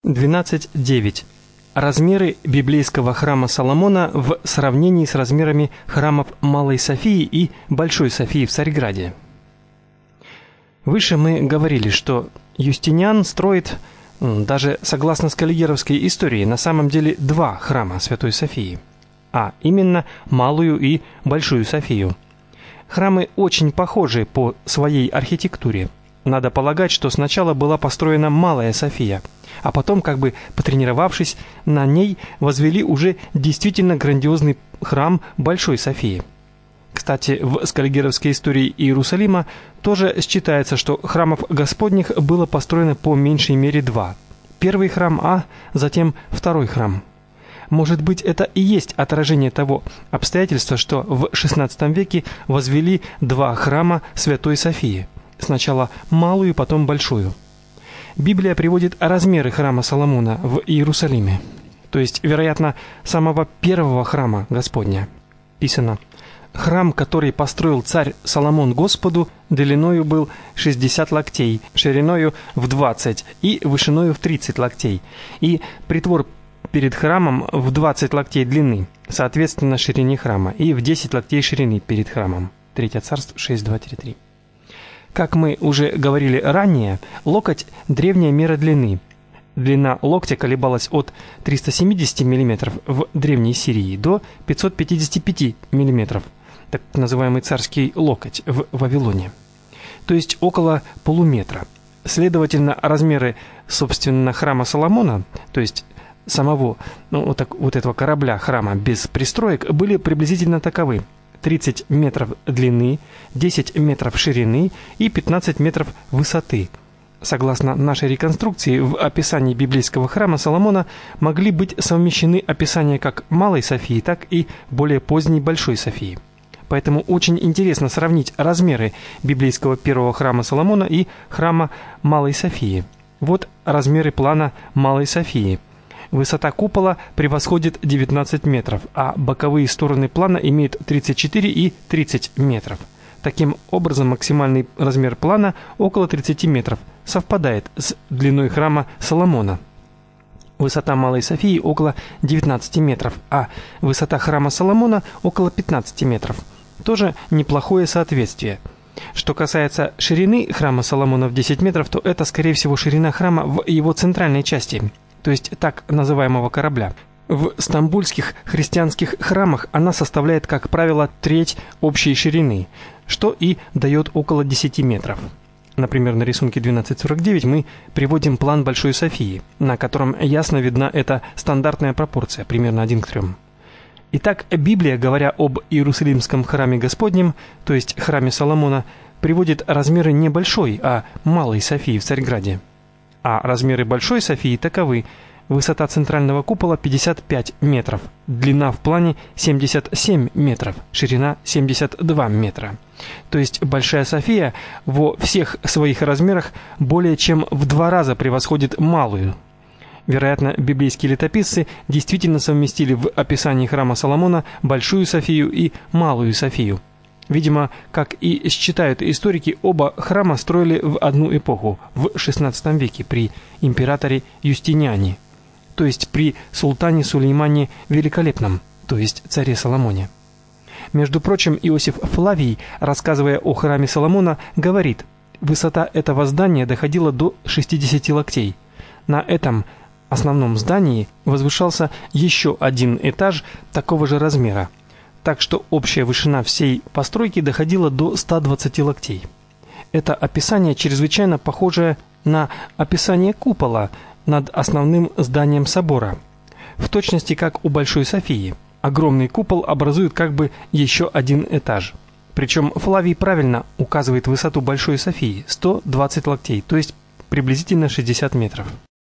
12.9. Размеры библейского храма Соломона в сравнении с размерами храмов Малой Софии и Большой Софии в Царьграде. Выше мы говорили, что Юстиниан строит, даже согласно скаллигеровской истории, на самом деле два храма Святой Софии, а именно Малую и Большую Софию. Храмы очень похожи по своей архитектуре. Надо полагать, что сначала была построена Малая София, а потом, как бы потренировавшись, на ней возвели уже действительно грандиозный храм Большой Софии. Кстати, в скаллигеровской истории Иерусалима тоже считается, что храмов Господних было построено по меньшей мере два. Первый храм, а затем второй храм. Может быть, это и есть отражение того обстоятельства, что в XVI веке возвели два храма Святой Софии. Сначала малую, потом большую. Библия приводит размеры храма Соломона в Иерусалиме, то есть, вероятно, самого первого храма Господня. Писано: «Храм, который построил царь Соломон Господу, длиною был 60 локтей, шириною в 20 и вышиною в 30 локтей, и притвор перед храмом в 20 локтей длины, соответственно ширине храма, и в 10 локтей ширины перед храмом». 3 Царств 6:2-3. Как мы уже говорили ранее, локоть – древняя мера длины. Длина локтя колебалась от 370 мм в Древней Сирии до 555 мм, так называемый царский локоть, в Вавилоне. То есть около полуметра. Следовательно, размеры, собственно, храма Соломона, то есть самого вот этого корабля храма без пристроек, были приблизительно таковы: 30 метров длины, 10 метров ширины и 15 метров высоты. Согласно нашей реконструкции, в описании библейского храма Соломона могли быть совмещены описания как Малой Софии, так и более поздней Большой Софии. Поэтому очень интересно сравнить размеры библейского первого храма Соломона и храма Малой Софии. Вот размеры плана Малой Софии. Высота купола превосходит 19 метров, а боковые стороны плана имеют 34 и 30 метров. Таким образом, максимальный размер плана около 30 метров, совпадает с длиной храма Соломона. Высота Малой Софии около 19 метров, а высота храма Соломона около 15 метров. Тоже неплохое соответствие. Что касается ширины храма Соломона в 10 метров, то это, скорее всего, ширина храма в его центральной части, то есть так называемого корабля. В стамбульских христианских храмах она составляет, как правило, треть общей ширины, что и дает около 10 метров. Например, на рисунке 12.49 мы приводим план Большой Софии, на котором ясно видна эта стандартная пропорция, примерно 1:3. Итак, Библия, говоря об Иерусалимском храме Господнем, то есть храме Соломона, приводит размеры не Большой, а Малой Софии в Царьграде. А размеры Большой Софии таковы: высота центрального купола 55 метров, длина в плане 77 метров, ширина 72 метра. То есть Большая София во всех своих размерах более чем в 2 раза превосходит Малую. Вероятно, библейские летописцы действительно совместили в описании храма Соломона Большую Софию и Малую Софию. Видимо, как и считают историки, оба храма строили в одну эпоху, в XVI веке, при императоре Юстиниане, то есть при султане Сулеймане Великолепном, то есть царе Соломоне. Между прочим, Иосиф Флавий, рассказывая о храме Соломона, говорит: высота этого здания доходила до 60 локтей. На этом основном здании возвышался еще один этаж такого же размера, так что общая вышина всей постройки доходила до 120 локтей. Это описание чрезвычайно похоже на описание купола над основным зданием собора, в точности как у Большой Софии. Огромный купол образует как бы еще один этаж. Причем Флавий правильно указывает высоту Большой Софии – 120 локтей, то есть приблизительно 60 метров.